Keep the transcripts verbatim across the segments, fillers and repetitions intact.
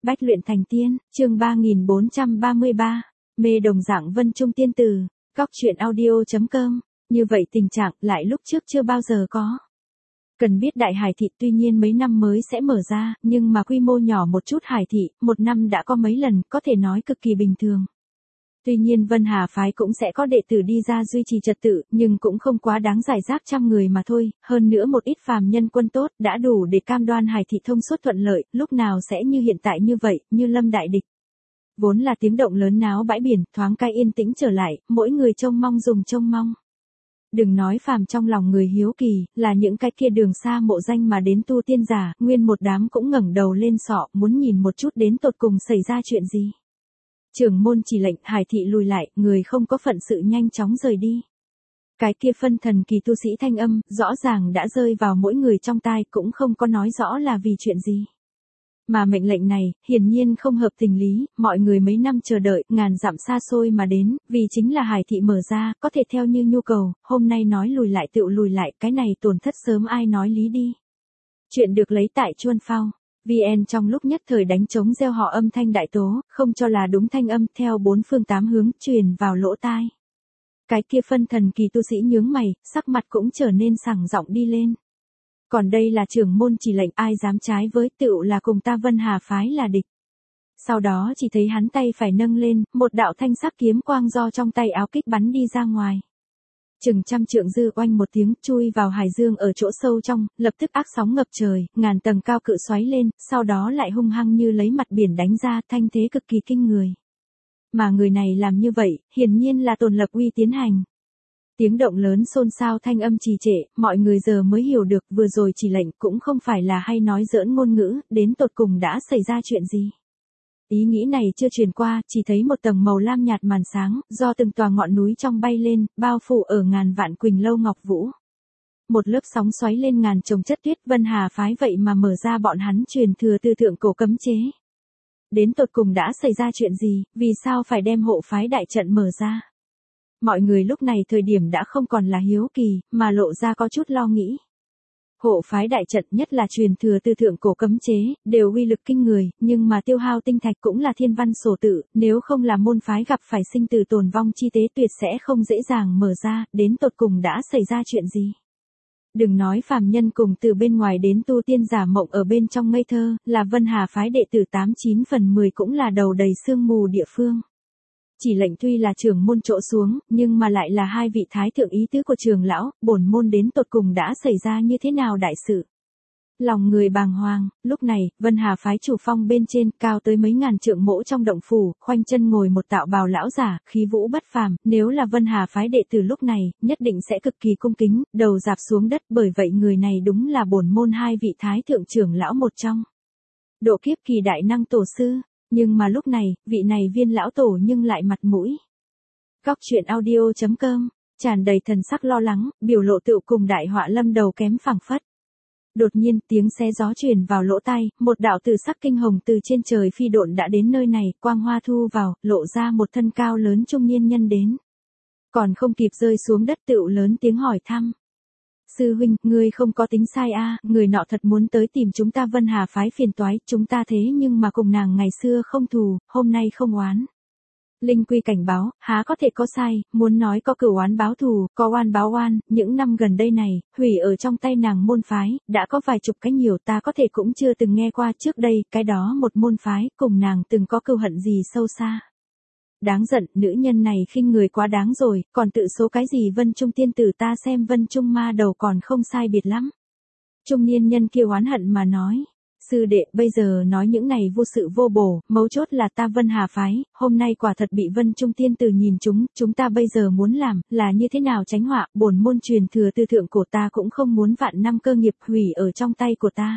Bách luyện thành tiên, chương ba nghìn bốn trăm ba mươi ba, mê đồng dạng Vân Trung tiên tử, góc truyện audio chấm com, như vậy tình trạng lại lúc trước chưa bao giờ có. Cần biết Đại Hải Thị tuy nhiên mấy năm mới sẽ mở ra, nhưng mà quy mô nhỏ một chút Hải Thị, một năm đã có mấy lần, có thể nói cực kỳ bình thường. Tuy nhiên Vân Hà phái cũng sẽ có đệ tử đi ra duy trì trật tự, nhưng cũng không quá đáng giải rác trăm người mà thôi, hơn nữa một ít phàm nhân quân tốt đã đủ để cam đoan Hải Thị thông suốt thuận lợi, lúc nào sẽ như hiện tại như vậy, như lâm đại địch. Vốn là tiếng động lớn náo bãi biển, thoáng cái yên tĩnh trở lại, mỗi người trông mong dùng trông mong. Đừng nói phàm trong lòng người hiếu kỳ, là những cái kia đường xa mộ danh mà đến tu tiên giả, nguyên một đám cũng ngẩng đầu lên sọ, muốn nhìn một chút đến tột cùng xảy ra chuyện gì. Trưởng môn chỉ lệnh Hải Thị lùi lại, người không có phận sự nhanh chóng rời đi. Cái kia phân thần kỳ tu sĩ thanh âm, rõ ràng đã rơi vào mỗi người trong tai, cũng không có nói rõ là vì chuyện gì. Mà mệnh lệnh này, hiển nhiên không hợp tình lý, mọi người mấy năm chờ đợi, ngàn dặm xa xôi mà đến, vì chính là Hải Thị mở ra, có thể theo như nhu cầu, hôm nay nói lùi lại tựu lùi lại, cái này tổn thất sớm ai nói lý đi. Chuyện được lấy tại Chuân Phao. vê en trong lúc nhất thời đánh trống gieo họ âm thanh đại tố, không cho là đúng thanh âm theo bốn phương tám hướng truyền vào lỗ tai. Cái kia phân thần kỳ tu sĩ nhướng mày, sắc mặt cũng trở nên sảng giọng đi lên. Còn đây là trưởng môn chỉ lệnh, ai dám trái với tựu là cùng ta Vân Hà phái là địch. Sau đó chỉ thấy hắn tay phải nâng lên, một đạo thanh sắc kiếm quang do trong tay áo kích bắn đi ra ngoài. Chừng trăm trượng dư oanh một tiếng chui vào hải dương ở chỗ sâu trong, lập tức ác sóng ngập trời, ngàn tầng cao cự xoáy lên, sau đó lại hung hăng như lấy mặt biển đánh ra, thanh thế cực kỳ kinh người. Mà người này làm như vậy, hiển nhiên là Tồn Lập Uy tiến hành. Tiếng động lớn xôn xao thanh âm trì trệ, mọi người giờ mới hiểu được vừa rồi chỉ lệnh cũng không phải là hay nói giỡn ngôn ngữ, đến tột cùng đã xảy ra chuyện gì. Ý nghĩ này chưa truyền qua, chỉ thấy một tầng màu lam nhạt màn sáng, do từng tòa ngọn núi trong bay lên, bao phủ ở ngàn vạn Quỳnh Lâu Ngọc Vũ. Một lớp sóng xoáy lên ngàn chồng chất tuyết, Vân Hà phái vậy mà mở ra bọn hắn truyền thừa tư thượng cổ cấm chế. Đến tột cùng đã xảy ra chuyện gì, vì sao phải đem hộ phái đại trận mở ra? Mọi người lúc này thời điểm đã không còn là hiếu kỳ, mà lộ ra có chút lo nghĩ. Hộ phái đại trận nhất là truyền thừa tư thượng cổ cấm chế, đều uy lực kinh người, nhưng mà tiêu hao tinh thạch cũng là thiên văn sổ tự, nếu không là môn phái gặp phải sinh tử tồn vong chi tế tuyệt sẽ không dễ dàng mở ra, đến tột cùng đã xảy ra chuyện gì. Đừng nói phàm nhân cùng từ bên ngoài đến tu tiên giả mộng ở bên trong ngây thơ, là Vân Hà phái đệ tử tám chín phần mười cũng là đầu đầy sương mù địa phương. Chỉ lệnh tuy là trưởng môn chỗ xuống, nhưng mà lại là hai vị thái thượng ý tứ của trường lão, bổn môn đến tột cùng đã xảy ra như thế nào đại sự. Lòng người bàng hoàng, lúc này, Vân Hà phái chủ phong bên trên, cao tới mấy ngàn trượng mỗ trong động phủ, khoanh chân ngồi một tạo bào lão giả, khí vũ bất phàm, nếu là Vân Hà phái đệ tử lúc này, nhất định sẽ cực kỳ cung kính, đầu dạp xuống đất, bởi vậy người này đúng là bổn môn hai vị thái thượng trưởng lão một trong. Độ kiếp kỳ đại năng tổ sư. Nhưng mà lúc này, vị này viên lão tổ nhưng lại mặt mũi. Góc truyện audio chấm com, tràn đầy thần sắc lo lắng, biểu lộ tựu cùng đại họa lâm đầu kém phảng phất. Đột nhiên tiếng xé gió truyền vào lỗ tai, một đạo tử sắc kinh hồng từ trên trời phi độn đã đến nơi này, quang hoa thu vào, lộ ra một thân cao lớn trung niên nhân đến. Còn không kịp rơi xuống đất tựu lớn tiếng hỏi thăm. Sư huynh, ngươi không có tính sai a, à, người nọ thật muốn tới tìm chúng ta Vân Hà phái phiền toái, chúng ta thế nhưng mà cùng nàng ngày xưa không thù, hôm nay không oán. Linh Quy cảnh báo, há có thể có sai, muốn nói có cửu oán báo thù, có oan báo oan, những năm gần đây này, hủy ở trong tay nàng môn phái, đã có vài chục cái nhiều ta có thể cũng chưa từng nghe qua trước đây, cái đó một môn phái, cùng nàng từng có cừu hận gì sâu xa. Đáng giận, nữ nhân này khinh người quá đáng rồi, còn tự số cái gì Vân Trung tiên tử ta xem Vân Trung ma đầu còn không sai biệt lắm. Trung niên nhân kia oán hận mà nói, sư đệ bây giờ nói những này vô sự vô bổ, mấu chốt là ta Vân Hà phái, hôm nay quả thật bị Vân Trung tiên tử nhìn chúng, chúng ta bây giờ muốn làm, là như thế nào tránh họa, bổn môn truyền thừa tư thượng của ta cũng không muốn vạn năm cơ nghiệp hủy ở trong tay của ta.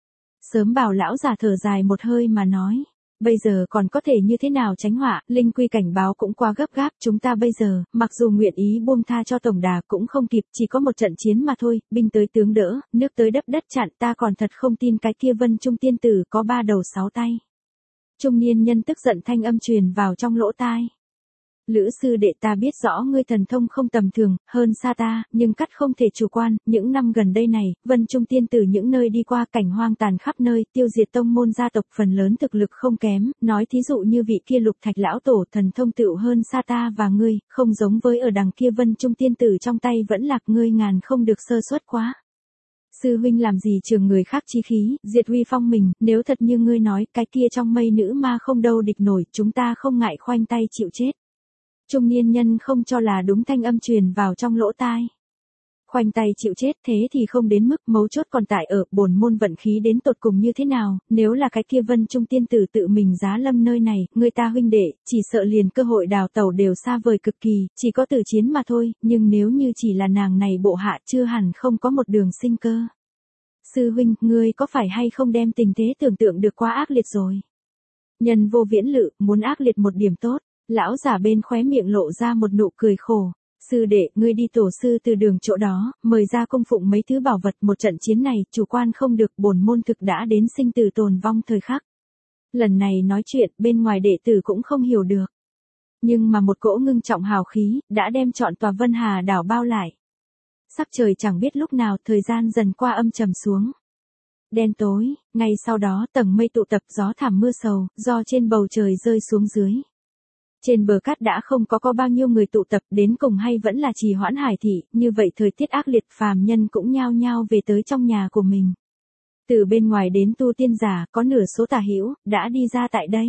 Sớm bảo lão già thở dài một hơi mà nói. Bây giờ còn có thể như thế nào tránh họa, Linh Quy cảnh báo cũng quá gấp gáp, chúng ta bây giờ, mặc dù nguyện ý buông tha cho tổng đà cũng không kịp, chỉ có một trận chiến mà thôi, binh tới tướng đỡ, nước tới đắp đất chặn, ta còn thật không tin cái kia Vân Trung tiên tử có ba đầu sáu tay. Trung niên nhân tức giận thanh âm truyền vào trong lỗ tai. Lữ sư đệ, ta biết rõ ngươi thần thông không tầm thường, hơn xa ta, nhưng cắt không thể chủ quan, những năm gần đây này, Vân Trung tiên tử những nơi đi qua cảnh hoang tàn khắp nơi, tiêu diệt tông môn gia tộc phần lớn thực lực không kém, nói thí dụ như vị kia Lục Thạch lão tổ thần thông tựu hơn xa ta và ngươi, không giống với ở đằng kia Vân Trung tiên tử trong tay vẫn lạc ngươi ngàn không được sơ suất quá. Sư huynh làm gì trường người khác chi khí, diệt uy phong mình, nếu thật như ngươi nói, cái kia trong mây nữ ma không đâu địch nổi, chúng ta không ngại khoanh tay chịu chết. Trung niên nhân không cho là đúng thanh âm truyền vào trong lỗ tai. Khoanh tay chịu chết thế thì không đến mức, mấu chốt còn tại ở bổn môn vận khí đến tột cùng như thế nào, nếu là cái kia Vân Trung tiên tử tự mình giá lâm nơi này, người ta huynh đệ, chỉ sợ liền cơ hội đào tẩu đều xa vời cực kỳ, chỉ có tử chiến mà thôi, nhưng nếu như chỉ là nàng này bộ hạ chưa hẳn không có một đường sinh cơ. Sư huynh, ngươi có phải hay không đem tình thế tưởng tượng được quá ác liệt rồi? Nhân vô viễn lự, muốn ác liệt một điểm tốt. Lão giả bên khóe miệng lộ ra một nụ cười khổ. Sư đệ, ngươi đi tổ sư từ đường chỗ đó, mời ra cung phụng mấy thứ bảo vật, một trận chiến này, chủ quan không được, bổn môn thực đã đến sinh tử tồn vong thời khắc. Lần này nói chuyện, bên ngoài đệ tử cũng không hiểu được. Nhưng mà một cỗ ngưng trọng hào khí, đã đem trọn tòa Vân Hà đảo bao lại. Sắc trời chẳng biết lúc nào, thời gian dần qua âm trầm xuống. Đen tối, ngay sau đó tầng mây tụ tập, gió thảm mưa sầu, do trên bầu trời rơi xuống dưới. Trên bờ cát đã không có có bao nhiêu người tụ tập, đến cùng hay vẫn là trì hoãn hải thị, như vậy thời tiết ác liệt, phàm nhân cũng nhao nhao về tới trong nhà của mình. Từ bên ngoài đến tu tiên giả, có nửa số tà hữu đã đi ra tại đây.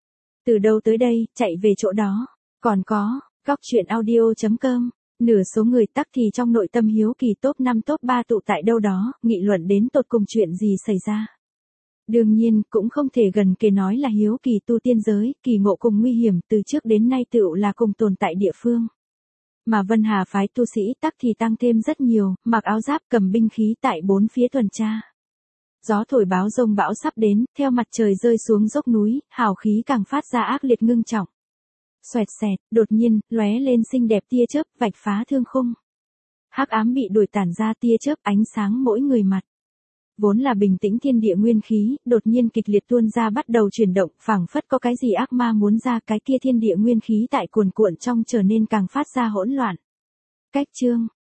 Từ đâu tới đây, chạy về chỗ đó. Còn có, góc truyện audio chấm com, nửa số người tắc thì trong nội tâm hiếu kỳ top năm top ba tụ tại đâu đó, nghị luận đến tột cùng chuyện gì xảy ra. Đương nhiên, cũng không thể gần kề nói là hiếu kỳ tu tiên giới, kỳ ngộ cùng nguy hiểm từ trước đến nay tựu là cùng tồn tại địa phương. Mà Vân Hà phái tu sĩ tắc thì tăng thêm rất nhiều, mặc áo giáp cầm binh khí tại bốn phía tuần tra. Gió thổi báo rông bão sắp đến, theo mặt trời rơi xuống dốc núi, hào khí càng phát ra ác liệt ngưng trọng. Xoẹt xẹt, đột nhiên, lóe lên xinh đẹp tia chớp, vạch phá thương khung. Hắc ám bị đuổi tản ra tia chớp ánh sáng mỗi người mặt. Vốn là bình tĩnh thiên địa nguyên khí, đột nhiên kịch liệt tuôn ra bắt đầu chuyển động, phảng phất có cái gì ác ma muốn ra, cái kia thiên địa nguyên khí tại cuồn cuộn trong trở nên càng phát ra hỗn loạn. Cách chương